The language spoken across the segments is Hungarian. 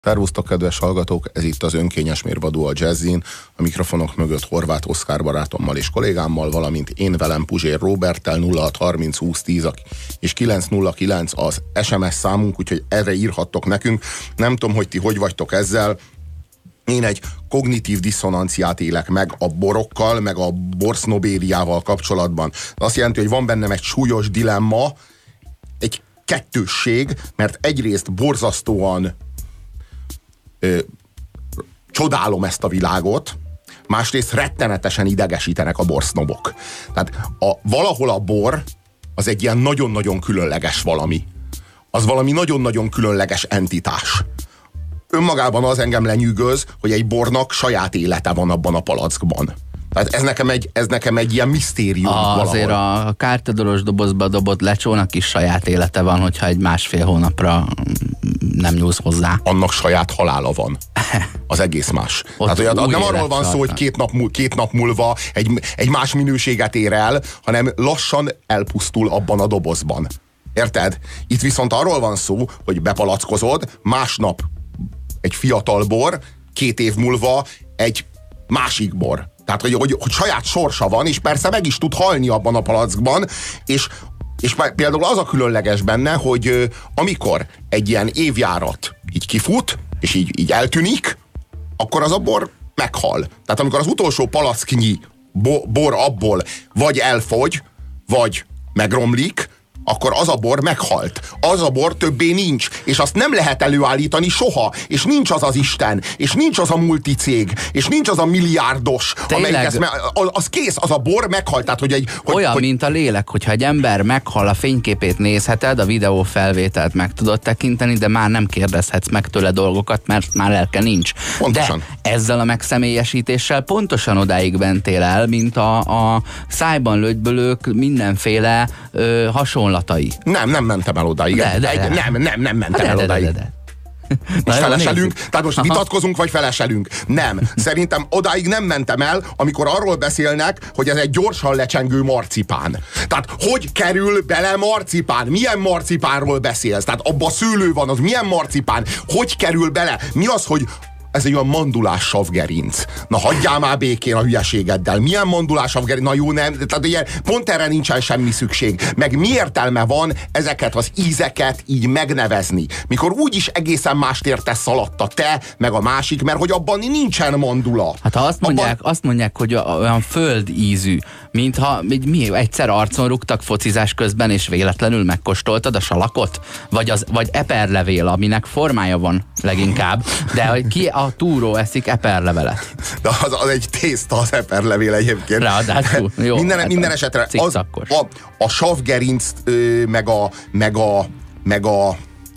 Szervusztok, kedves hallgatók! Ez itt az önkényes mérvadó a Jazzin, a mikrofonok mögött Horváth Oszkár barátommal és kollégámmal, valamint én velem Puzsér Róberttel. 0630 20 10 és 909 az SMS számunk, úgyhogy erre írhattok nekünk. Nem tudom, hogy ti hogy vagytok ezzel. Én egy kognitív diszonanciát élek meg a borokkal, meg a borsznobériával kapcsolatban. Azt jelenti, hogy van bennem egy súlyos dilemma, egy kettősség, mert egyrészt borzasztóan csodálom ezt a világot, másrészt rettenetesen idegesítenek a borsznobok. Tehát valahol a bor az egy ilyen nagyon-nagyon különleges valami. Az valami nagyon-nagyon különleges entitás. Önmagában az engem lenyűgöz, hogy egy bornak saját élete van abban a palackban. Tehát ez nekem egy ilyen misztérium valahol. Azért a kártyadoros dobozba dobott lecsónak is saját élete van, hogyha egy másfél hónapra nem nyúlsz hozzá. Annak saját halála van. Az egész más. Tehát, nem arról van szó, hogy két nap múlva egy más minőséget ér el, hanem lassan elpusztul abban a dobozban. Érted? Itt viszont arról van szó, hogy bepalackozod, másnap egy fiatal bor, 2 év múlva egy másik bor. Tehát, hogy saját sorsa van, és persze meg is tud halni abban a palackban, és például az a különleges benne, hogy amikor egy ilyen évjárat így kifut, és így eltűnik, akkor az a bor meghal. Tehát amikor az utolsó palacknyi bor abból vagy elfogy, vagy megromlik, akkor az a bor meghalt. Az a bor többé nincs, és azt nem lehet előállítani soha, és nincs az az Isten, és nincs az a multicég, és nincs az a milliárdos, amelyik az kész, az a bor meghalt. Tehát, olyan, mint a lélek, hogyha egy ember meghal, a fényképét nézheted, a videófelvételt meg tudod tekinteni, de már nem kérdezhetsz meg tőle dolgokat, mert már lelke nincs. Pontosan. De ezzel a megszemélyesítéssel pontosan odáig mentél el, mint a szájban lögybölők mindenféle hasonlatai. Nem mentem el odáig. Nem mentem el odáig. Most feleselünk? Tehát most vitatkozunk, vagy feleselünk? Nem. Szerintem odáig nem mentem el, amikor arról beszélnek, hogy ez egy gyorsan lecsengő marcipán. Tehát hogy kerül bele marcipán? Milyen marcipánról beszélsz? Tehát abba szőlő van, az milyen marcipán? Hogy kerül bele? Mi az, hogy ez egy olyan mandulás savgerinc. Na hagyjál már békén a hülyeségeddel. Milyen mandulás savgerinc? Na jó, nem. Tehát ugye, pont erre nincsen semmi szükség. Meg mi értelme van ezeket az ízeket így megnevezni? Mikor úgyis egészen mást értesz alatta te, meg a másik, mert hogy abban nincsen mandula. Hát ha azt mondják, hogy olyan földízű, mintha egyszer arcon rúgtak focizás közben, és véletlenül megkóstoltad a salakot? Vagy eperlevél, aminek formája van leginkább. De hogy ki a túró eszik eperlevelet? De az egy tészta, az eperlevél egyébként. Ráadásul. Jó, minden esetre a savgerinc meg a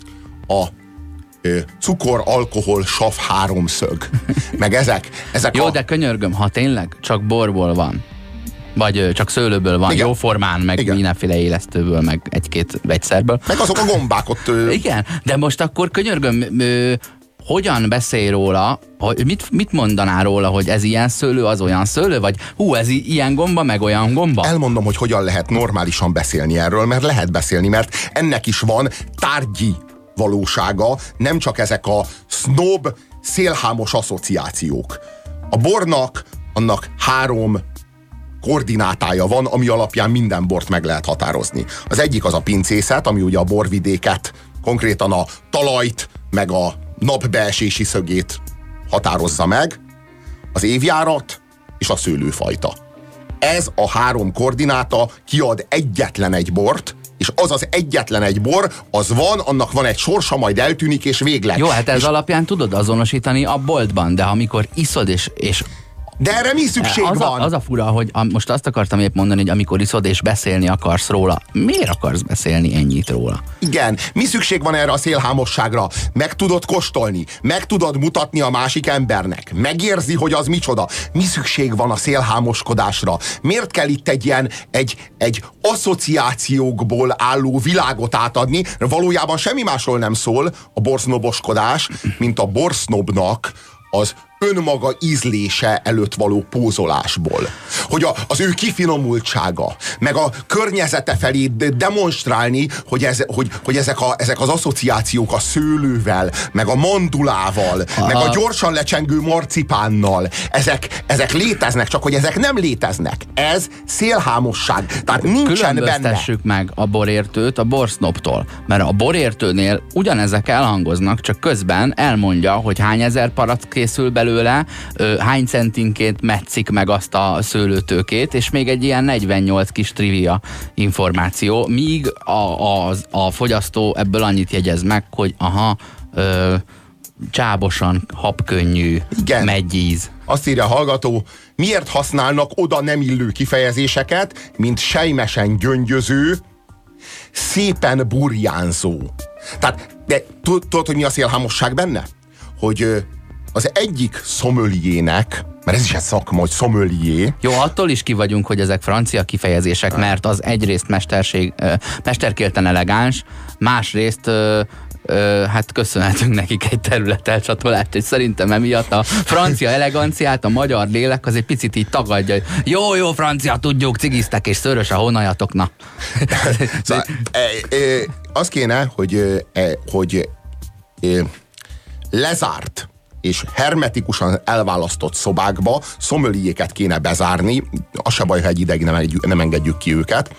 cukor, alkohol, sav háromszög. Meg ezek jó, de könyörgöm, ha tényleg csak borból van, vagy csak szőlőből van, igen, jó formán, meg igen, mindenféle élesztőből, meg egy-két vegyszerből. Meg azok a gombák ott... Igen, de most akkor könyörgöm, hogyan beszél róla, mit mondanál róla, hogy ez ilyen szőlő, az olyan szőlő, vagy ez ilyen gomba, meg olyan gomba? Elmondom, hogy hogyan lehet normálisan beszélni erről, mert lehet beszélni, mert ennek is van tárgyi valósága, nem csak ezek a sznob, szélhámos asszociációk. A bornak annak 3 koordinátája van, ami alapján minden bort meg lehet határozni. Az egyik az a pincészet, ami ugye a borvidéket, konkrétan a talajt, meg a napbeesési szögét határozza meg, az évjárat és a szőlőfajta. Ez a 3 koordináta kiad egyetlen egy bort, és az egyetlen egy bor, az van, annak van egy sorsa, majd eltűnik, és végleg. Jó, hát ez alapján tudod azonosítani a boltban, de amikor iszod és de erre mi szükség van? Az a fura, hogy most azt akartam épp mondani, hogy amikor iszod és beszélni akarsz róla, miért akarsz beszélni ennyit róla? Igen, mi szükség van erre a szélhámosságra? Meg tudod kóstolni, meg tudod mutatni a másik embernek, megérzi, hogy az micsoda. Mi szükség van a szélhámoskodásra? Miért kell itt egy asszociációkból álló világot átadni? Valójában semmi másról nem szól a borsznoboskodás, mint a borsznobnak az önmaga ízlése előtt való pózolásból. Hogy az ő kifinomultsága, meg a környezete felé demonstrálni, hogy ezek az asszociációk a szőlővel, meg a mandulával, meg a gyorsan lecsengő marcipánnal, ezek léteznek, csak hogy ezek nem léteznek. Ez szélhámosság. Tehát nincsen benne. Különböztessük meg a borértőt a borsznoptól. Mert a borértőnél ugyanezek elhangoznak, csak közben elmondja, hogy hány ezer palack készül belőle, hány centinként metszik meg azt a szőlőtőkét, és még egy ilyen 48 kis trivia információ, míg a fogyasztó ebből annyit jegyez meg, hogy csábosan, habkönnyű, meggyíz. Azt írja a hallgató, miért használnak oda nem illő kifejezéseket, mint sejmesen gyöngyöző, szépen burjánzó. Tehát, de tudod, hogy mi a szélhámosság benne? Hogy az egyik szomöliének, mert ez is egy szakma, hogy szomölié. Jó, attól is ki vagyunk, hogy ezek francia kifejezések, mert az egyrészt mesterkélten elegáns, másrészt hát köszönhetünk nekik egy területelcsatolást, és szerintem emiatt a francia eleganciát a magyar lélek az egy picit így tagadja. Jó, francia, tudjuk, cigiztek, és szörös a honajatoknak. Szóval, az kéne, hogy lezárt és hermetikusan elválasztott szobákba szomöliéket kéne bezárni, az se baj, ha egy ideig nem engedjük ki őket,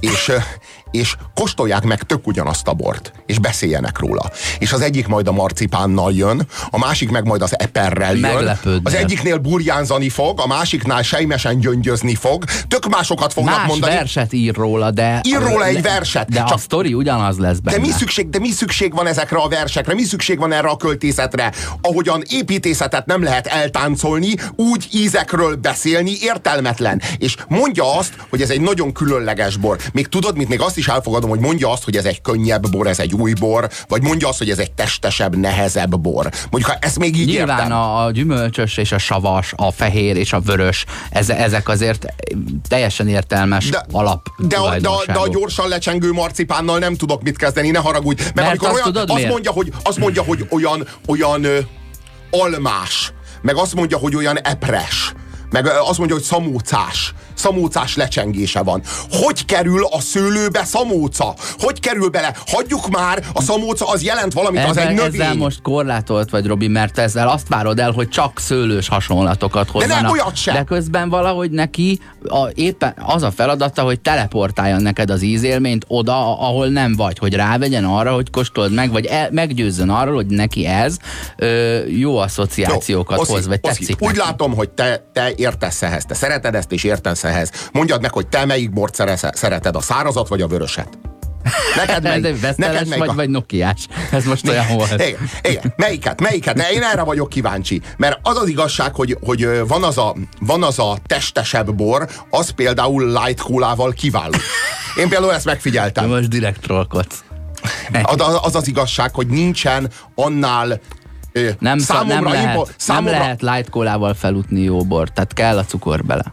és kóstolják meg tök ugyanazt a bort, és beszéljenek róla. És az egyik majd a marcipánnal jön, a másik meg majd az eperrel jön. Az egyiknél burjánzani fog, a másiknál sejmesen gyöngyözni fog, tök másokat fognak mondani. Más verset ír róla, de... Ír róla egy verset. De csak a sztori ugyanaz lesz benne. De mi szükség van ezekre a versekre? Mi szükség van erre a költészetre? Ahogyan építészetet nem lehet eltáncolni, úgy ízekről beszélni értelmetlen. És mondja azt, hogy ez egy nagyon különleges bor. Még tudod, még azt is elfogadom, hogy mondja azt, hogy ez egy könnyebb bor, ez egy új bor, vagy mondja azt, hogy ez egy testesebb, nehezebb bor. Mondjuk, ha ezt még így nyilván értem. A gyümölcsös és a savas, a fehér és a vörös, ezek azért teljesen értelmes de a gyorsan lecsengő marcipánnal nem tudok mit kezdeni, ne haragudj. Mert amikor azt mondja, hogy olyan almás, meg azt mondja, hogy olyan epres, meg azt mondja, hogy szamócás lecsengése van. Hogy kerül a szőlőbe szamóca? Hogy kerül bele? Hagyjuk már, a szamóca az jelent valamit, az egy növény. Ezzel most korlátolt vagy, Robi, mert ezzel azt várod el, hogy csak szőlős hasonlatokat hozzanak. De nem olyat sem. De közben valahogy neki éppen az a feladata, hogy teleportáljon neked az ízélményt oda, ahol nem vagy, hogy rávegyen arra, hogy kóstold meg, vagy meggyőzzön arról, hogy neki ez jó asszociációkat hoz, vagy tetszik úgy látom, hogy te értesz ehhez, te szereted ezt, és értesz ehhez. Mondjad meg, hogy te melyik bort szereted, a szárazat vagy a vöröset? Neked melyik? Vagy Nokiás. Ez most olyan volt. Igen. Melyiket? Én erre vagyok kíváncsi. Mert az az igazság, hogy van az a testesebb bor, az például light coolával kiváló. Én például ezt megfigyeltem. Most direkt trollkodsz. Az az igazság, hogy nincsen annál nem lehet light coolával felutni jó bort, tehát kell a cukor bele.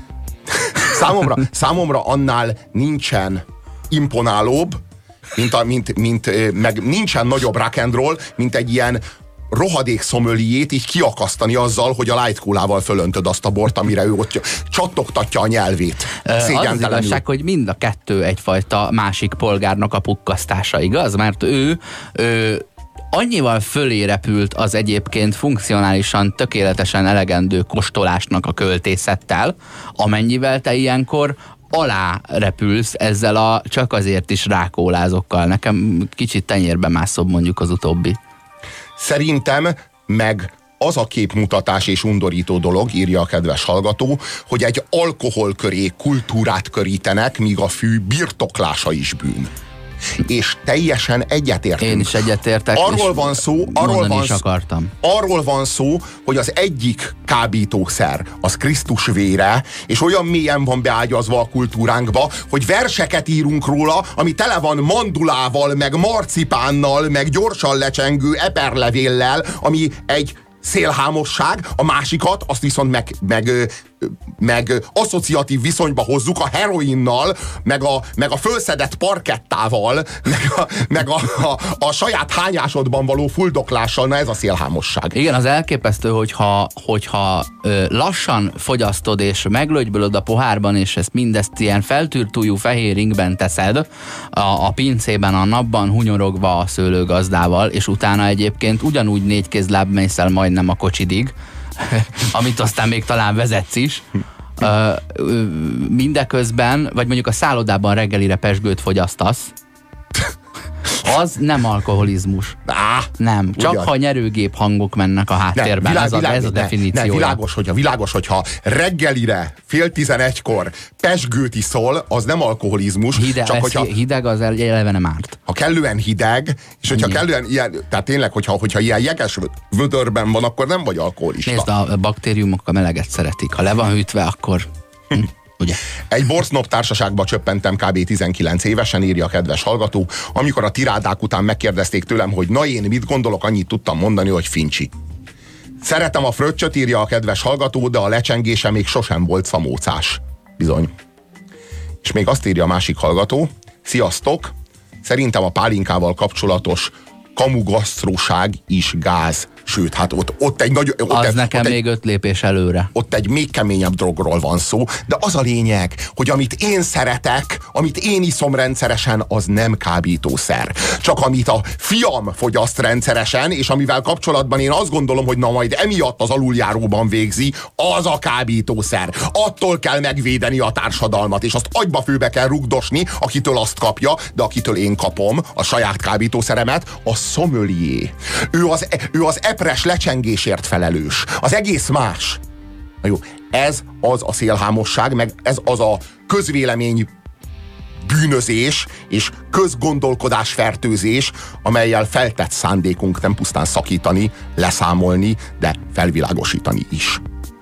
Számomra annál nincsen imponálóbb, meg nincsen nagyobb rock and roll, mint egy ilyen rohadék szomöliét így kiakasztani azzal, hogy a light coolával fölöntöd azt a bort, amire ő ott csattogtatja a nyelvét. Az az igazság, hogy mind a kettő egyfajta másik polgárnak a pukkasztása, igaz? Mert ő annyival fölé repült az egyébként funkcionálisan tökéletesen elegendő kóstolásnak a költészettel, amennyivel te ilyenkor alá repülsz ezzel a csak azért is rákólázókkal. Nekem kicsit tenyérbe mászóbb mondjuk az utóbbi. Szerintem meg az a képmutatás és undorító dolog, írja a kedves hallgató, hogy egy alkohol köré kultúrát körítenek, míg a fű birtoklása is bűn. És teljesen egyetértünk. Én is egyetértek. Arról van szó, hogy az egyik kábítószer az Krisztus vére, és olyan mélyen van beágyazva a kultúránkba, hogy verseket írunk róla, ami tele van mandulával, meg marcipánnal, meg gyorsan lecsengő eperlevéllel, ami egy szélhámosság, a másikat azt viszont meg meg asszociatív viszonyba hozzuk a heroinnal, meg a fölszedett parkettával, meg a saját hányásodban való fuldoklással, na ez a szélhámosság. Igen, az elképesztő, hogyha lassan fogyasztod, és meglögybölöd a pohárban, és mindezt ilyen feltűrtújú fehér ingben teszed, a pincében, a napban hunyorogva a szőlőgazdával, és utána egyébként ugyanúgy 4 kézláb mész el majdnem a kocsidig, amit aztán még talán vezetsz is, mindeközben, vagy mondjuk a szállodában reggelire pezsgőt fogyasztasz, az nem alkoholizmus. Nem. Csak ugyan. Ha nyerőgép hangok mennek a háttérben. Ez a definíció. Világos, hogyha reggelire 10:30-kor pezsgőt iszol, az nem alkoholizmus. Hideg az eleve nem árt. Ha kellően hideg, és hogyha kellően ilyen, tehát tényleg, hogyha ilyen jeges vödörben van, akkor nem vagy alkoholista. Nézd, a baktériumok a meleget szeretik. Ha le van hűtve, akkor... Ugye? Egy borsznop társaságba csöppentem kb. 19 évesen, írja a kedves hallgató. Amikor a tirádák után megkérdezték tőlem, hogy na én mit gondolok, annyit tudtam mondani, hogy fincsi. Szeretem a fröccsöt, írja a kedves hallgató, de a lecsengése még sosem volt szamócás. Bizony. És még azt írja a másik hallgató. Sziasztok! Szerintem a pálinkával kapcsolatos kamugasztróság is gáz. Sőt, hát ott egy nagy... nekem még 5 lépés előre. Ott egy még keményebb drogról van szó, de az a lényeg, hogy amit én szeretek, amit én iszom rendszeresen, az nem kábítószer. Csak amit a fiam fogyaszt rendszeresen, és amivel kapcsolatban én azt gondolom, hogy na majd emiatt az aluljáróban végzi, az a kábítószer. Attól kell megvédeni a társadalmat, és azt agyba főbe kell rugdosni, akitől azt kapja, de akitől én kapom a saját kábítószeremet, a sommelier. Ő az epres lecsengésért felelős. Az egész más. Na jó, ez az a szélhámosság, meg ez az a közvélemény bűnözés és közgondolkodás fertőzés, amellyel feltett szándékunk nem pusztán szakítani, leszámolni, de felvilágosítani is.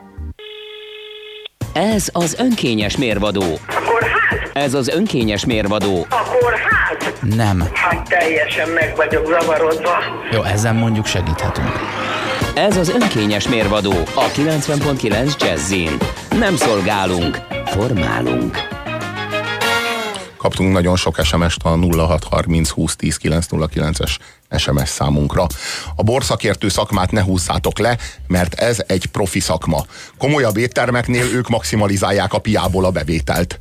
Ez az önkényes mérvadó. Akkor hát? Ez az önkényes mérvadó. Akkor hát? Nem. Hát teljesen meg vagyok zavarodva. Jó, ezen mondjuk segíthetünk. Ez az önkényes mérvadó a 90.9 Jazzin. Nem szolgálunk, formálunk. Kaptunk nagyon sok SMS-t a 0630 20 10 909-es SMS számunkra. A borszakértő szakmát ne húzzátok le, mert ez egy profi szakma. Komolyabb éttermeknél ők maximalizálják a piából a bevételt.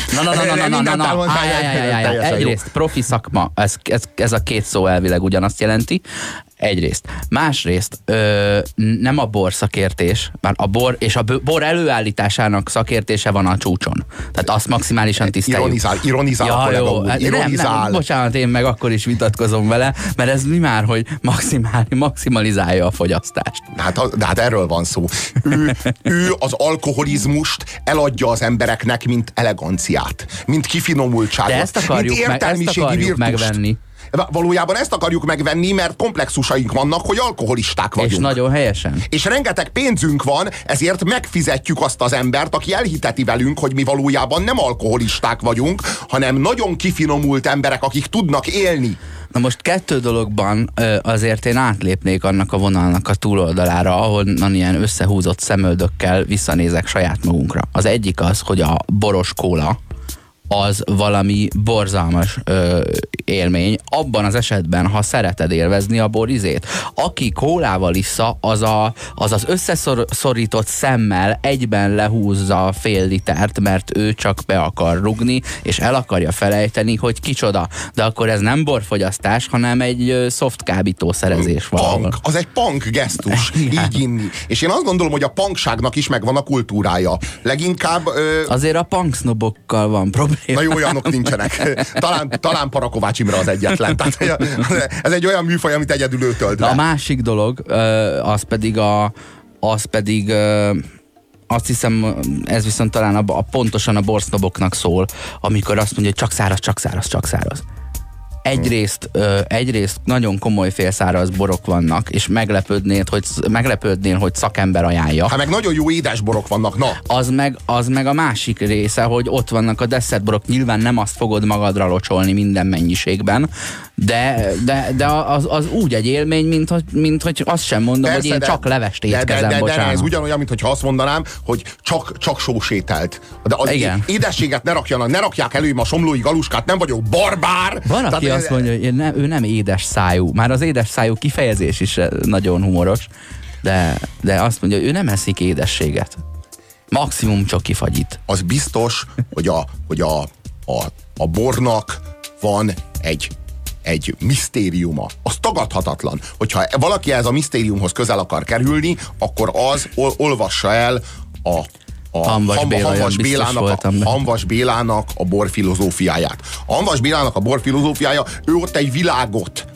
Egyrészt profi szakma, ez a 2 szó elvileg ugyanazt jelenti. Egyrészt. Másrészt nem a borszakértés, már a bor és a bor előállításának szakértése van a csúcson. Tehát azt maximálisan tiszteljük. Ironizál a kollega úr. Nem, bocsánat, én meg akkor is vitatkozom vele, mert ez mi már, hogy maximalizálja a fogyasztást. De hát erről van szó. Ő az alkoholizmust eladja az embereknek, mint eleganciát, mint kifinomultságot, de ezt akarjuk megvenni. Valójában ezt akarjuk megvenni, mert komplexusaink vannak, hogy alkoholisták vagyunk. És nagyon helyesen. És rengeteg pénzünk van, ezért megfizetjük azt az embert, aki elhiteti velünk, hogy mi valójában nem alkoholisták vagyunk, hanem nagyon kifinomult emberek, akik tudnak élni. Na most 2 dologban azért én átlépnék annak a vonalnak a túloldalára, ahonnan ilyen összehúzott szemöldökkel visszanézek saját magunkra. Az egyik az, hogy a boros kóla az valami borzalmas élmény, abban az esetben, ha szereted élvezni a borizét. Aki kólával issza, az összeszorított szemmel egyben lehúzza a fél litert, mert ő csak be akar rugni, és el akarja felejteni, hogy kicsoda. De akkor ez nem borfogyasztás, hanem egy soft kábítószerezés valahol. Az egy punk gesztus, így inni. És én azt gondolom, hogy a punkságnak is megvan a kultúrája. Leginkább... Azért a punksnobokkal van probléma. Na jó, olyanok nincsenek. Talán Parakovács Imre az egyetlen. Tehát, ez egy olyan műfaj, amit egyedül ő tölt le. A másik dolog, az pedig azt hiszem, ez viszont talán pontosan a borsznoboknak szól, amikor azt mondja, hogy csak száraz. Egyrészt nagyon komoly félszáraz borok vannak, és meglepődnél, hogy szakember ajánlja. Hát meg nagyon jó édes borok vannak, na. Az meg a másik része, hogy ott vannak a desszertborok, nyilván nem azt fogod magadra locsolni minden mennyiségben, De az úgy egy élmény, mint hogy azt sem mondom, persze, hogy én csak levest étkezem, bocsánat. De ez ugyanolyan, mintha azt mondanám, hogy csak sósételt. De az édességet ne rakják elő a somlói galuskát, nem vagyok barbár. Van, aki azt mondja, hogy ő nem édes szájú. Már az édes szájú kifejezés is nagyon humoros, de azt mondja, hogy ő nem eszik édességet. Maximum csokifagyit. Az biztos, hogy a bornak van egy misztériuma. Az tagadhatatlan. Hogyha valaki ez a misztériumhoz közel akar kerülni, akkor az olvassa el Hamvas Bélának a borfilozófiáját. A Hamvas Bélának a borfilozófiája, ő ott egy világot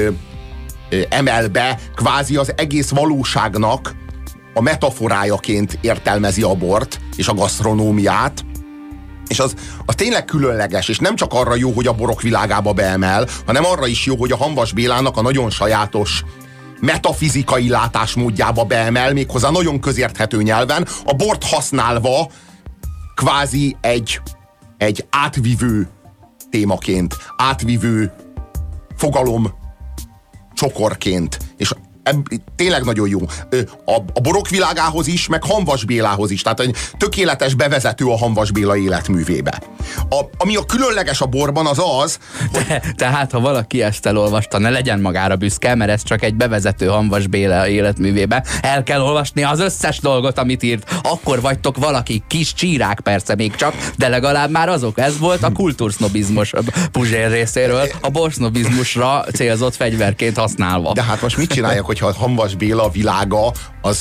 emel be, kvázi az egész valóságnak a metaforájaként értelmezi a bort és a gasztronómiát, és az tényleg különleges, és nem csak arra jó, hogy a borok világába beemel, hanem arra is jó, hogy a Hamvas Bélának a nagyon sajátos metafizikai látásmódjába beemel, méghozzá nagyon közérthető nyelven, a bort használva kvázi egy átvivő témaként, átvivő fogalom csokorként, és tényleg nagyon jó. A borok világához is, meg Hamvas Bélához is. Tehát egy tökéletes bevezető a Hamvas Béla életművébe. Ami a különleges a borban, az... Tehát, ha valaki ezt elolvasta, ne legyen magára büszke, mert ez csak egy bevezető Hamvas Béla életművébe. El kell olvasni az összes dolgot, amit írt. Akkor vagytok valaki, kis csírák persze még csak, de legalább már azok. Ez volt a kultúrsznobizmus Puzsér részéről, a borsznobizmusra célzott fegyverként használva. De hát most mit csináljak, hogyha a Hamvas Béla világa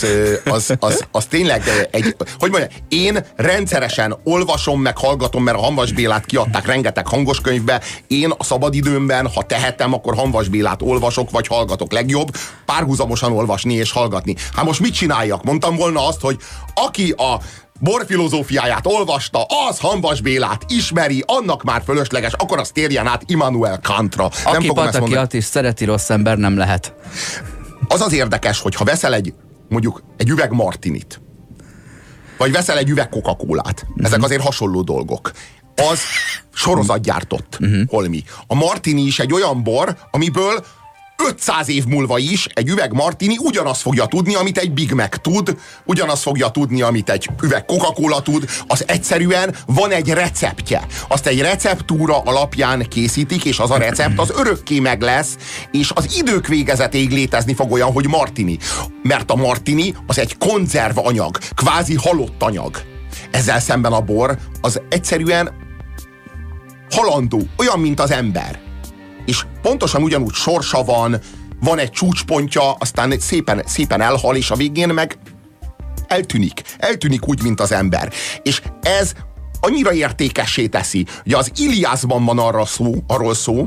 az tényleg hogy mondjam, én rendszeresen olvasom, meg hallgatom, mert a Hamvas Bélát kiadták rengeteg hangoskönyvbe. Én a szabadidőmben, ha tehetem, akkor Hamvas Bélát olvasok, vagy hallgatok. Legjobb párhuzamosan olvasni és hallgatni. Hát most mit csináljak? Mondtam volna azt, hogy aki a borfilozófiáját olvasta, az Hamvas Bélát ismeri, annak már fölösleges, akkor az térjen át Immanuel Kantra. Aki Patakiat is szereti, rossz ember nem lehet. Az érdekes, hogy ha veszel mondjuk egy üveg martinit, vagy veszel egy üveg Coca-Colát, ezek azért hasonló dolgok. Az sorozatgyártott holmi. A martini is egy olyan bor, amiből 500 év múlva is egy üveg martini ugyanazt fogja tudni, amit egy Big Mac tud, ugyanazt fogja tudni, amit egy üveg Coca-Cola tud, az egyszerűen van egy receptje. Azt egy receptúra alapján készítik, és az a recept az örökké meg lesz, és az idők végezetéig létezni fog olyan, hogy martini. Mert a martini az egy konzervanyag, kvázi halott anyag. Ezzel szemben a bor az egyszerűen halandó, olyan, mint az ember. És pontosan ugyanúgy sorsa van egy csúcspontja, aztán szépen elhal, és a végén meg eltűnik úgy, mint az ember. És ez annyira értékessé teszi. Ugye az Iliászban van arról szó,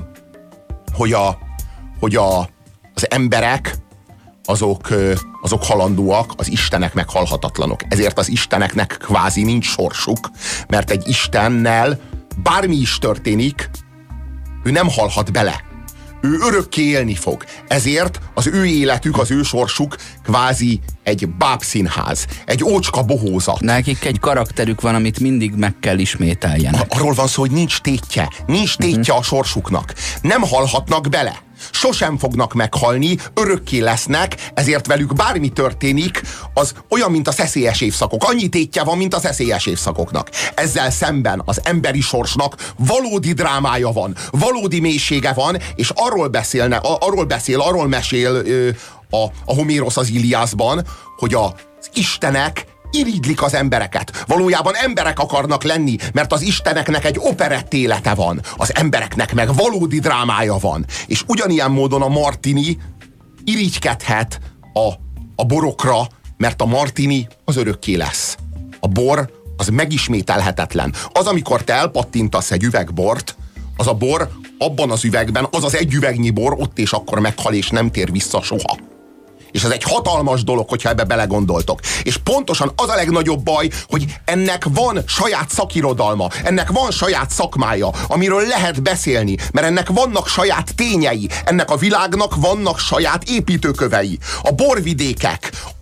hogy az emberek azok halandóak, az istenek meg halhatatlanok. Ezért az isteneknek kvázi nincs sorsuk, mert egy istennel bármi is történik, ő nem halhat bele. Ő örökké élni fog. Ezért az ő életük, az ő sorsuk kvázi egy bábszínház, egy ócska bohózat. Nekik egy karakterük van, amit mindig meg kell ismételjenek. Arról van szó, hogy nincs tétje a sorsuknak. Nem halhatnak bele. Sosem fognak meghalni, örökké lesznek, ezért velük bármi történik, az olyan, mint a szeszélyes évszakok. Annyi tétje van, mint a szeszélyes évszakoknak. Ezzel szemben az emberi sorsnak valódi drámája van, valódi mélysége van, és arról mesél a Homérosz az Iliászban, hogy az istenek irigylik az embereket. Valójában emberek akarnak lenni, mert az isteneknek egy operett élete van. Az embereknek meg valódi drámája van. És ugyanilyen módon a martini irigykedhet a borokra, mert a martini az örökké lesz. A bor az megismételhetetlen. Az, amikor te elpattintasz egy üvegbort, az a bor abban az üvegben, az az egy üvegnyi bor ott és akkor meghal, és nem tér vissza soha. És ez egy hatalmas dolog, hogyha ebbe belegondoltok. És pontosan az a legnagyobb baj, hogy ennek van saját szakirodalma, ennek van saját szakmája, amiről lehet beszélni, mert ennek vannak saját tényei, ennek a világnak vannak saját építőkövei. A borvidékek,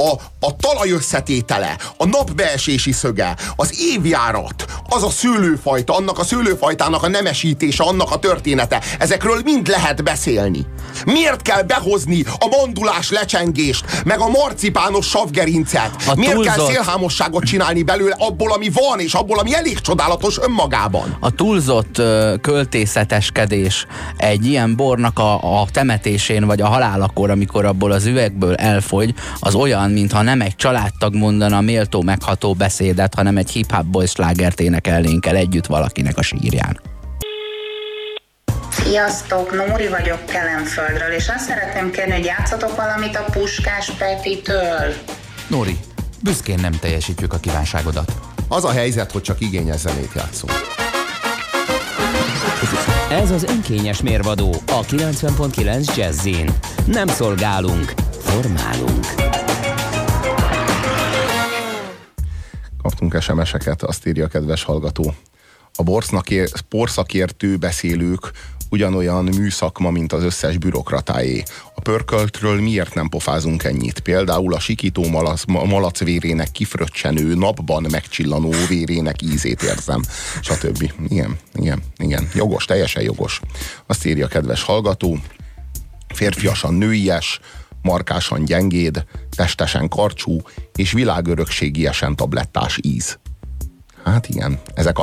a talaj összetétele, a napbeesési szöge, az évjárat, az a szőlőfajta, annak a szőlőfajtának a nemesítése, annak a története, ezekről mind lehet beszélni. Miért kell behozni a mandulás lecsengést, meg a marcipános savgerincet? Miért kell szélhámosságot csinálni belőle abból, ami van, és abból, ami elég csodálatos önmagában? A túlzott költészeteskedés egy ilyen bornak a temetésén, vagy a halálakor, amikor abból az üvegből elfogy, az olyan, mintha nem egy családtag mondana méltó megható beszédet, hanem egy hip-hop boy slágert énekelnénk el együtt valakinek a sírján. Sziasztok, Nóri vagyok Kelenföldről, és azt szeretném kérni, hogy játszatok valamit a Puskás Petitől. Nóri, büszkén nem teljesítjük a kívánságodat. Az a helyzet, hogy csak igényes zenét játszunk. Ez az önkényes mérvadó a 90.9 Jazzin. Nem szolgálunk, formálunk. Kaptunk SMS-eket, azt írja a kedves hallgató. A borszakértő beszélők ugyanolyan műszakma, mint az összes bürokratáé. A pörköltről miért nem pofázunk ennyit? Például a sikító malac vérének kifröccsenő, napban megcsillanó vérének ízét érzem. Stb. Igen. Jogos, teljesen jogos. Azt írja a kedves hallgató. Férfiasan nőies, markásan gyengéd, testesen karcsú és világörökségiesen tablettás íz. Hát igen,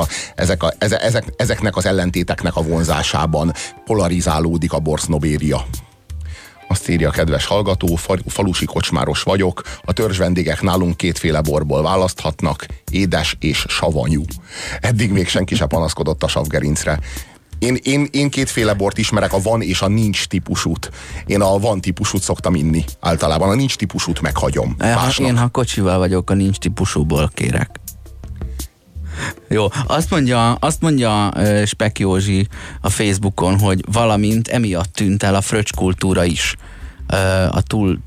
ezeknek az ellentéteknek a vonzásában polarizálódik a borsznobéria. Azt írja a kedves hallgató, falusi kocsmáros vagyok, a törzsvendégek nálunk kétféle borból választhatnak, édes és savanyú. Eddig még senki se panaszkodott a savgerincre. Én kétféle bort ismerek, a van és a nincs típusút. Én a van típusút szoktam inni általában, a nincs típusút meghagyom. Én ha kocsival vagyok, a nincs típusúból kérek. Jó, azt mondja Spek Józsi a Facebookon, hogy valamint emiatt tűnt el a fröccskultúra is. A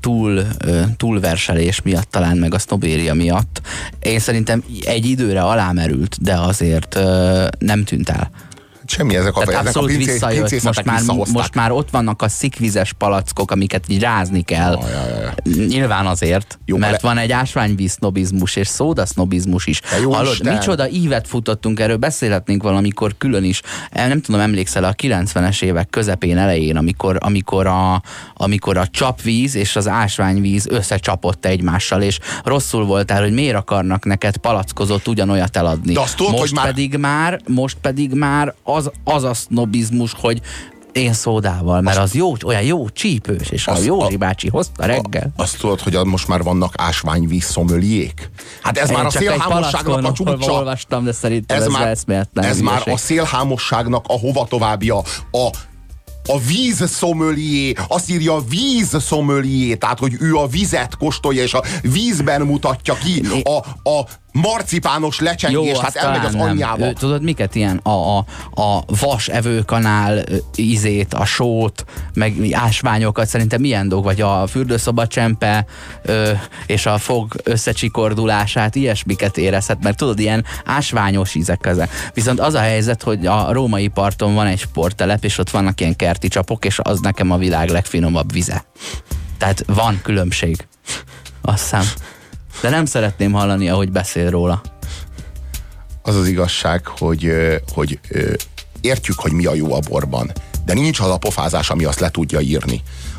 túlverselés miatt talán, meg a sznobéria miatt. Én szerintem egy időre alámerült, de azért nem tűnt el. Semmi, ezek abszolút visszajött. Most már ott vannak a szikvizes palackok, amiket így rázni kell. Nyilván azért, jó, mert van egy ásványvíz sznobizmus és szóda sznobizmus is. Hallod, micsoda ívet futottunk, erről beszélhetnénk valamikor külön is. Nem tudom, emlékszel a 90-es évek közepén, elején, amikor a csapvíz és az ásványvíz összecsapott egymással, és rosszul voltál, hogy miért akarnak neked palackozott ugyanolyat eladni. De azt tudod, most pedig már az a sznobizmus, hogy én szódával, mert az jó, olyan jó csípős, és a Józsi bácsi hozta reggel. Azt tudod, hogy most már vannak ásványvíz szomöliék? Hát ez már a szélhámosságnak a csúcsa. Olvastam, de szerintem ez eszméletlen. Ez már a szélhámosságnak a hova továbbja. A vízszomölié, azt írja vízszomölié, tehát hogy ő a vizet kóstolja, és a vízben mutatja ki a marcipános lecsengést, hát elmegy az anyjába. Tudod miket ilyen? A vas evőkanál ízét, a sót, meg ásványokat, szerintem milyen dolg, vagy a fürdőszoba csempe és a fog összecsikordulását, ilyesmiket érezhet, mert tudod, ilyen ásványos ízek ezek. Viszont az a helyzet, hogy a római parton van egy sporttelep, és ott vannak ilyen kerti csapok, és az nekem a világ legfinomabb vize. Tehát van különbség. Azt hiszem. De nem szeretném hallani, ahogy beszél róla. Az az igazság, hogy értjük, hogy mi a jó a borban, de nincs az a pofázás, ami azt le tudja írni.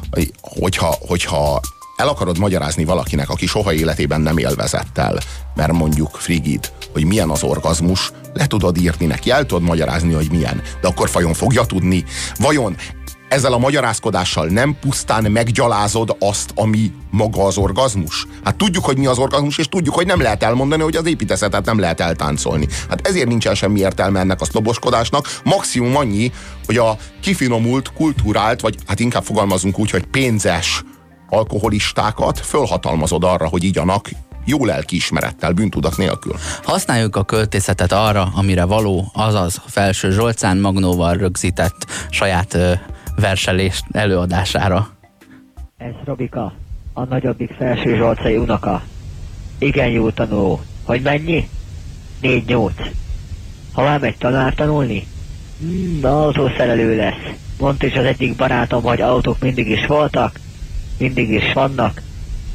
Hogyha el akarod magyarázni valakinek, aki soha életében nem élvezett el, mert mondjuk frigid, hogy milyen az orgazmus, le tudod írni neki, el tudod magyarázni, hogy milyen. De akkor vajon fogja tudni? Vajon ezzel a magyarázkodással nem pusztán meggyalázod azt, ami maga az orgazmus? Hát tudjuk, hogy mi az orgazmus, és tudjuk, hogy nem lehet elmondani, hogy az építészetet nem lehet eltáncolni. Hát ezért nincsen semmi értelme ennek a sznoboskodásnak. Maximum annyi, hogy a kifinomult, kultúrált, vagy hát inkább fogalmazunk úgy, hogy pénzes alkoholistákat fölhatalmazod arra, hogy igyanak jó lelkiismerettel, bűntudat nélkül. Használjuk a költészetet arra, amire való, azaz Felső Zsolcán Magnóval rögzített saját verselés előadására. Ez Robika, a nagyobbik Felső Zsolcai unoka. Igen jó tanuló. Hogy mennyi? 4-8. Hová megy tanár tanulni? Autószerelő lesz. Mondta is az egyik barátom, hogy autók mindig is voltak, mindig is vannak,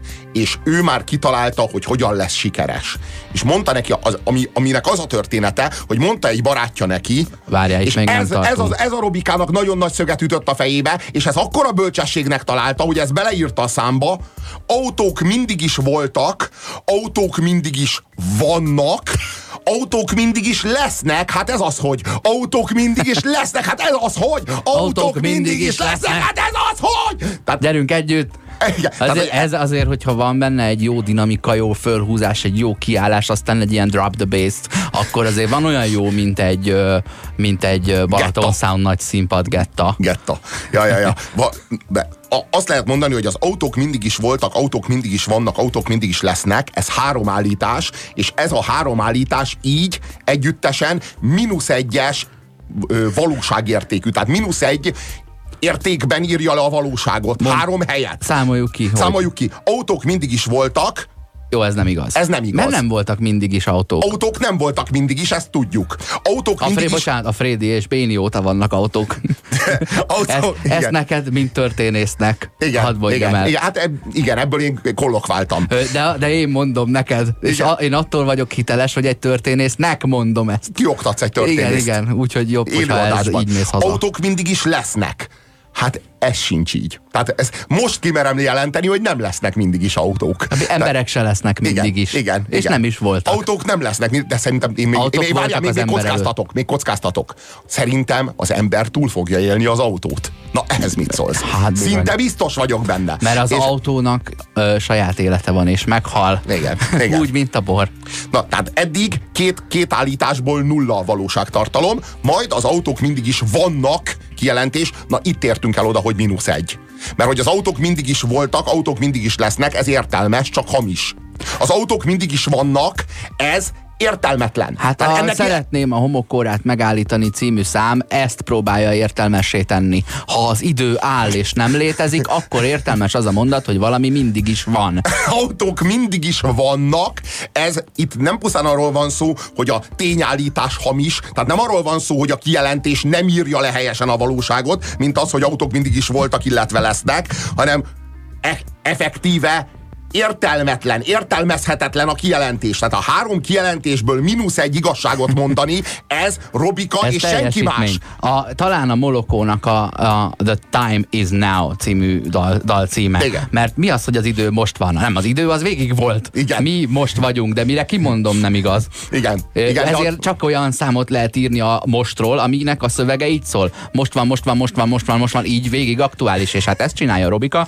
és ő már kitalálta, hogy hogyan lesz sikeres. És mondta neki, aminek az a története, hogy mondta egy barátja neki, várjál, és még ez a Robikának nagyon nagy szöget ütött a fejébe, és ez akkora bölcsességnek találta, hogy ezt beleírta a számba: autók mindig is voltak, autók mindig is vannak, autók mindig is lesznek, hát ez az, hogy autók mindig is lesznek, hát ez az, hogy autók mindig is lesznek, hát ez az, hogy tehát, gyerünk együtt. Igen, ez azért, hogyha van benne egy jó dinamika, jó fölhúzás, egy jó kiállás, aztán egy ilyen drop the bass-t, akkor azért van olyan jó, mint egy Balaton Sound nagy színpad Getta. Ja. Azt lehet mondani, hogy az autók mindig is voltak, autók mindig is vannak, autók mindig is lesznek, ez 3 állítás, és ez a 3 állítás így együttesen -1-es valóságértékű, tehát -1 értékben írja le a valóságot. 3 helyet. Számoljuk ki. Autók mindig is voltak. Jó, ez nem igaz. Ez nem igaz. Mert nem voltak mindig is autók. Autók nem voltak mindig is, ezt tudjuk. Autók mindig is... a Frédi és Béni óta vannak autók. Ezt neked, mint történésznek. Igen, ebből én kollokváltam. De én mondom neked, és én attól vagyok hiteles, hogy egy történésznek mondom ezt. Kioktatsz egy történészt. Igen, úgyhogy jobb, hogyha ez így mész haza. Autók mindig is lesznek. Hát ez sincs így. Tehát ez most kimerem jelenteni, hogy nem lesznek mindig is autók. Emberek se lesznek mindig is. Igen. És nem is voltak. Autók nem lesznek, de szerintem még kockáztatok. Szerintem az ember túl fogja élni az autót. Na, ehhez mit szólsz? Hát, szinte biztos vagyok benne. Mert az autónak saját élete van, és meghal. Igen. Úgy, mint a bor. Na, tehát eddig két állításból 0 a valóságtartalom, majd az autók mindig is vannak kijelentés. Na, itt értünk el oda, hogy -1. Mert hogy az autók mindig is voltak, autók mindig is lesznek, ez értelmes, csak hamis. Az autók mindig is vannak, ez értelmetlen. Hát szeretném a Homokórát megállítani című szám ezt próbálja értelmessé tenni. Ha az idő áll és nem létezik, akkor értelmes az a mondat, hogy valami mindig is van. Autók mindig is vannak, ez itt nem pusztán arról van szó, hogy a tényállítás hamis, tehát nem arról van szó, hogy a kijelentés nem írja le helyesen a valóságot, mint az, hogy autók mindig is voltak, illetve lesznek, hanem effektíve értelmetlen, értelmezhetetlen a kijelentés. Tehát a 3 kijelentésből -1 igazságot mondani, ez Robika és senki más. Talán a Molokónak a The Time Is Now című dal címe. Igen. Mert mi az, hogy az idő most van? Nem, az idő az végig volt. Igen. Mi most vagyunk, de mire kimondom, nem igaz. Igen. Ezért csak olyan számot lehet írni a mostról, aminek a szövege így szól. Most van, így végig aktuális, és hát ezt csinálja Robika.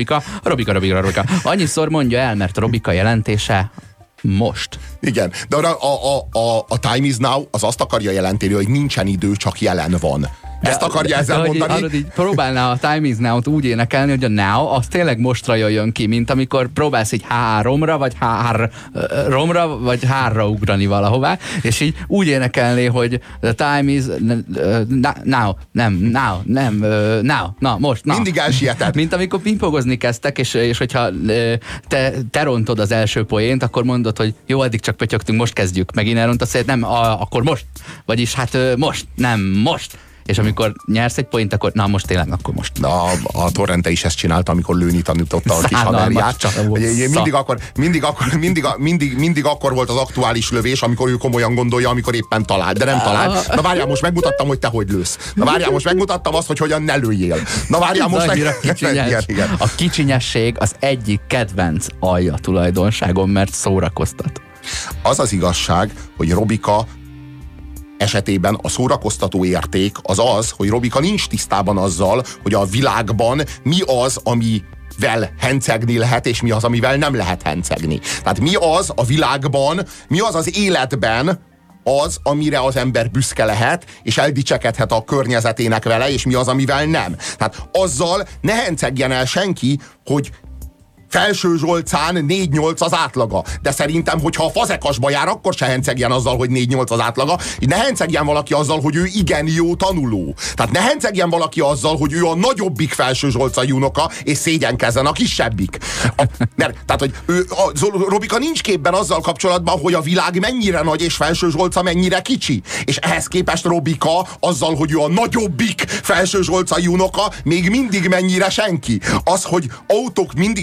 Annyiszor mondja el, mert Robika jelentése most. Igen, de a Time Is Now az azt akarja jelenteni, hogy nincsen idő, csak jelen van. Ezt akarja ezzel mondani? Így próbálná a Time Is Now-t úgy énekelni, hogy a now az tényleg mostra jöjjön ki, mint amikor próbálsz így háromra, vagy háromra, vagy hárra ugrani valahová, és így úgy énekelni, hogy the time is now, na most, na. Mindig elsietett. Mint amikor pingpongozni kezdtek, és hogyha te rontod az első poént, akkor mondod, hogy jó, eddig csak pötyögtünk, most kezdjük. Megint elrontasz, hogy nem, akkor most. Vagyis hát most. És amikor nyersz egy point, akkor na most tényleg, akkor most. Na, a Torrente is ezt csinálta, amikor lőni tanította a kis haverját. Mindig akkor volt az aktuális lövés, amikor ő komolyan gondolja, amikor éppen talál, de nem talál. Na várjál, most megmutattam, hogy te hogy lősz. Na várjál, most megmutattam azt, hogy hogyan ne lőjél. Na várjál, most igen. A kicsinyesség az egyik kedvenc alja tulajdonságom, mert szórakoztat. Az az igazság, hogy Robika esetében a szórakoztató érték az, hogy Robika nincs tisztában azzal, hogy a világban mi az, amivel hencegni lehet, és mi az, amivel nem lehet hencegni. Tehát mi az a világban, mi az az életben az, amire az ember büszke lehet, és eldicsekedhet a környezetének vele, és mi az, amivel nem. Tehát azzal ne hencegjen el senki, hogy Felső Zsolcán 4-8 az átlaga. De szerintem, hogyha a fazekasba jár, akkor se hencegjen azzal, hogy 4-8 az átlaga. Ne hencegjen valaki azzal, hogy ő igen jó tanuló. Tehát ne hencegjen valaki azzal, hogy ő a nagyobbik Felső Zsolcai unoka, és szégyenkezzen a kisebbik. Tehát, hogy Robika nincs képben azzal kapcsolatban, hogy a világ mennyire nagy, és Felső Zsolca mennyire kicsi. És ehhez képest Robika azzal, hogy ő a nagyobbik Felső Zsolcai unoka, még mindig mennyire senki. Az, hogy autók mindig, és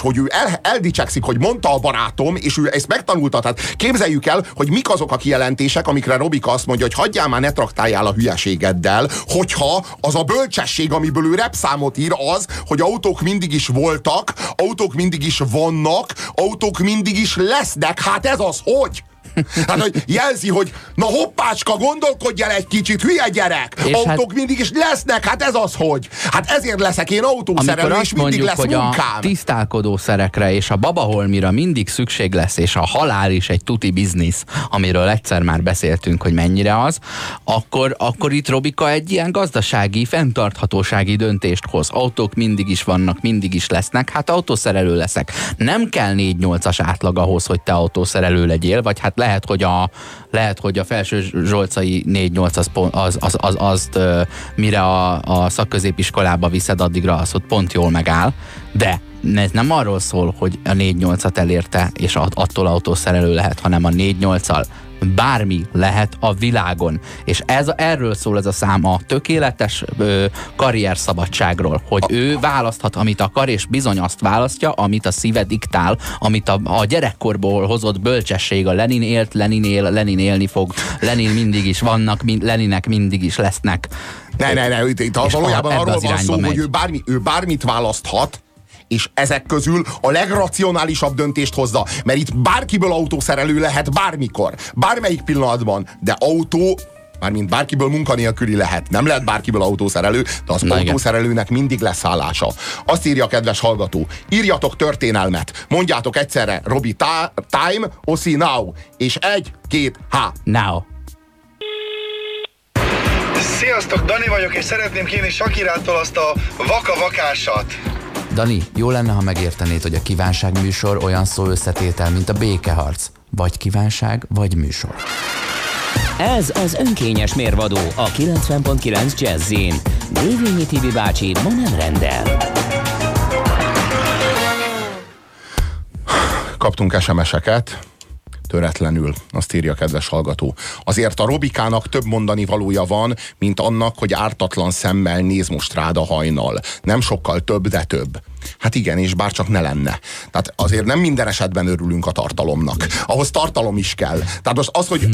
hogy ő eldicsekszik, hogy mondta a barátom, és ő ezt megtanulta. Tehát képzeljük el, hogy mik azok a kijelentések, amikre Robika azt mondja, hogy hagyjál már, ne traktáljál a hülyeségeddel, hogyha az a bölcsesség, amiből ő repszámot ír, az, hogy autók mindig is voltak, autók mindig is vannak, autók mindig is lesznek. Hát ez az hogy? Hát, hogy jelzi, hogy na hoppácska, gondolkodj el egy kicsit, hülye gyerek! És autók mindig is lesznek, hát ez az hogy? Hát ezért leszek én autószerelő, és mindig lesz hogy munkám. A tisztálkodószerekre és a babaholmira mindig szükség lesz, és a halál is egy tuti biznisz, amiről egyszer már beszéltünk, hogy mennyire az, akkor itt Robika egy ilyen gazdasági, fenntarthatósági döntést hoz. Autók mindig is vannak, mindig is lesznek, hát autószerelő leszek. Nem kell 4-8-as átlag ahhoz, hogy te autószerelő legyél, vagy hát lehet, hogy a felső zsolcai 4-8 azt mire a szakközépiskolába viszed, addigra az ott pont jól megáll, de ez nem arról szól, hogy a 4-8-at elérte, és attól autószerelő lehet, hanem a 4-8-al bármi lehet a világon. És erről szól ez a szám, a tökéletes karrierszabadságról, hogy ő választhat, amit akar, és bizony azt választja, amit a szíve diktál, amit a gyerekkorból hozott bölcsesség, a Lenin élt, Lenin él, Lenin élni fog, Lenin mindig is vannak, Leninek mindig is lesznek. Ne, itt valójában arról van szó, hogy ő bármit választhat, és ezek közül a legracionálisabb döntést hozza. Mert itt bárkiből autószerelő lehet bármikor, bármelyik pillanatban, de mármint bárkiből munkanélküli lehet. Nem lehet bárkiből autószerelő, de az autószerelőnek mindig lesz állása. Azt írja a kedves hallgató, írjatok történelmet, mondjátok egyszerre Robi time, Oszi now, és 1, 2, now. Sziasztok, Dani vagyok, és szeretném kérni Sakirától azt a vaka-vakásat. Dani, jó lenne, ha megértenéd, hogy a kívánság műsor olyan szó összetétel, mint a békeharc. Vagy kívánság, vagy műsor. Ez az önkényes mérvadó a 90.9 Jazzin. Dévényi Tibi bácsi ma nem rendel. Kaptunk SMS-eket. Töretlenül, azt írja a kedves hallgató. Azért a Robikának több mondani valója van, mint annak, hogy ártatlan szemmel néz most rád a hajnal. Nem sokkal több, de több. Hát igen, és bárcsak ne lenne. Tehát azért nem minden esetben örülünk a tartalomnak. Ahhoz tartalom is kell. Tehát most az, hogy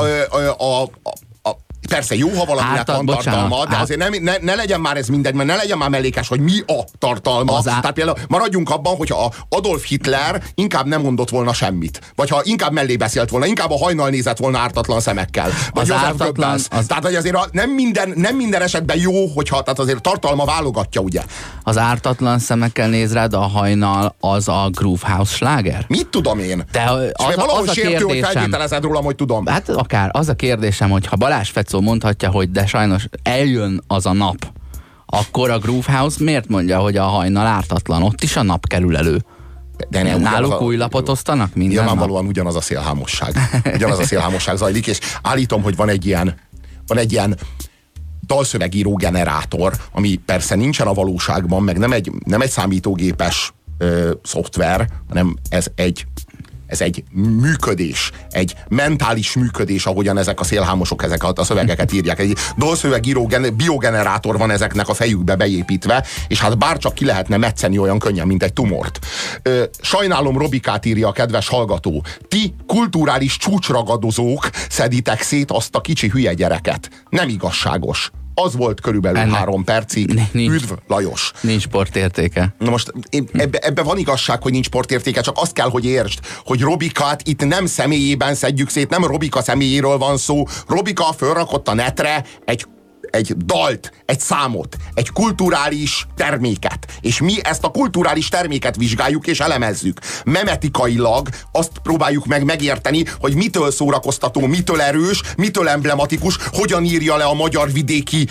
persze jó, ha valaminek van tartalma, de azért ne legyen már ez mindegy, mert ne legyen már mellékes, hogy mi a tartalma. Tehát például maradjunk abban, hogyha Adolf Hitler inkább nem mondott volna semmit. Vagy ha inkább mellé beszélt volna, inkább a hajnal nézett volna ártatlan szemekkel. Vagy tehát, hogy azért nem minden esetben jó, hogyha tehát azért tartalma válogatja, ugye? Az ártatlan szemekkel néz rád a hajnal, az a Groove House sláger? Mit tudom én? De valahol sértő, hogy feltételezed rólam, hogy tudom. Hát akár az a kérdésem, hogy ha Balázs Fecó mondhatja, hogy de sajnos eljön az a nap, akkor a Groove House miért mondja, hogy a hajnal ártatlan? Ott is a nap kerül elő. De nem, náluk új lapot osztanak minden nyilvánvalóan ugyanaz a szélhámosság. Ugyanaz a szélhámosság zajlik, és állítom, hogy van egy ilyen dalszövegíró generátor, ami persze nincsen a valóságban, meg nem egy számítógépes szoftver, hanem ez egy működés, egy mentális működés, ahogyan ezek a szélhámosok ezek a szövegeket írják. Egy dalszövegíró biogenerátor van ezeknek a fejükbe beépítve, és hát bárcsak ki lehetne metszeni olyan könnyen, mint egy tumort. Sajnálom, Robikát, írja a kedves hallgató. Ti kulturális csúcsragadozók szeditek szét azt a kicsi hülye gyereket. Nem igazságos. Az volt körülbelül 3 percig. Üdv, Lajos. Nincs sportértéke. Na most ebben van igazság, hogy nincs sportértéke, csak azt kell, hogy értsd, hogy Robikát itt nem személyében szedjük szét, nem Robika személyéről van szó. Robika fölrakott a netre egy dalt, egy számot, egy kulturális terméket. És mi ezt a kulturális terméket vizsgáljuk és elemezzük. Memetikailag azt próbáljuk megérteni, hogy mitől szórakoztató, mitől erős, mitől emblematikus, hogyan írja le a magyar vidéki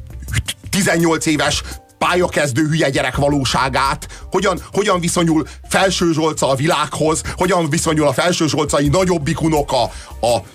18 éves pályakezdő hülye gyerek valóságát, hogyan viszonyul Felső Zsolca a világhoz, hogyan viszonyul a Felső Zsolcai nagyobbik unoka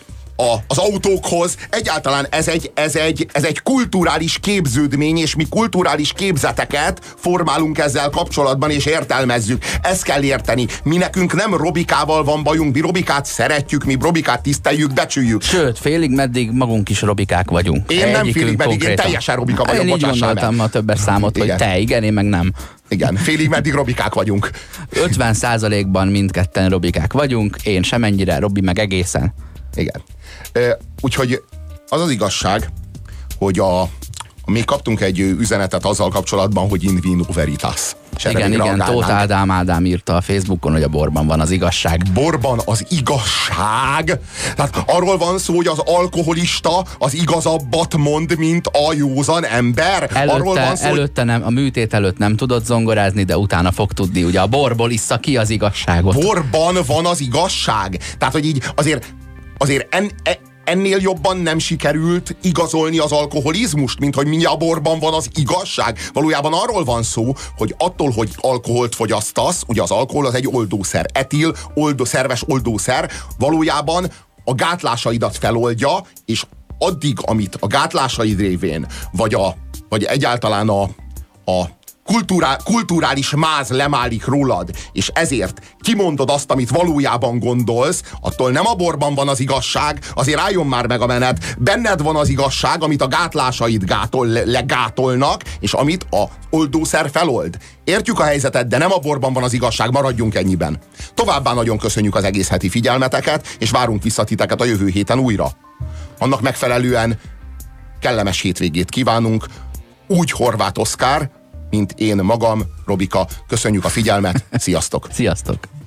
az autókhoz. Egyáltalán ez egy kulturális képződmény, és mi kulturális képzeteket formálunk ezzel kapcsolatban, és értelmezzük. Ezt kell érteni. Mi nekünk nem Robikával van bajunk, mi Robikát szeretjük, mi Robikát tiszteljük, becsüljük. Sőt, félig meddig magunk is Robikák vagyunk. Én nem félig meddig, én teljesen Robika vagyok, én így gondoltam a többes számot, hogy te igen, én meg nem. Igen, félig meddig Robikák vagyunk. 50%-ban mindketten Robikák vagyunk, én semennyire, Robi meg egészen. Igen. Úgyhogy az az igazság, hogy még kaptunk egy üzenetet azzal kapcsolatban, hogy in vino veritas. Igen, Tóth Ádám írta a Facebookon, hogy a borban van az igazság. Borban az igazság? Tehát arról van szó, hogy az alkoholista az igazabbat mond, mint a józan ember? Előtte nem, a műtét előtt nem tudott zongorázni, de utána fog tudni. Ugye a borból issza ki az igazságot. Borban van az igazság? Tehát, hogy így azért ennél jobban nem sikerült igazolni az alkoholizmust, mint hogy mi a borban van az igazság. Valójában arról van szó, hogy attól, hogy alkoholt fogyasztasz, ugye az alkohol az egy oldószer, etil, szerves oldószer, valójában a gátlásaidat feloldja, és addig, amit a gátlásaid révén, vagy egyáltalán a kulturális máz lemálik rólad, és ezért kimondod azt, amit valójában gondolsz, attól nem a borban van az igazság, azért álljon már meg a menet, benned van az igazság, amit a gátlásaid legátolnak, és amit a oldószer felold. Értjük a helyzetet, de nem a borban van az igazság, maradjunk ennyiben. Továbbá nagyon köszönjük az egész heti figyelmeteket, és várunk vissza titeket a jövő héten újra. Annak megfelelően kellemes hétvégét kívánunk, úgy Horváth Oszkár, mint én magam, Robika. Köszönjük a figyelmet, sziasztok! Sziasztok!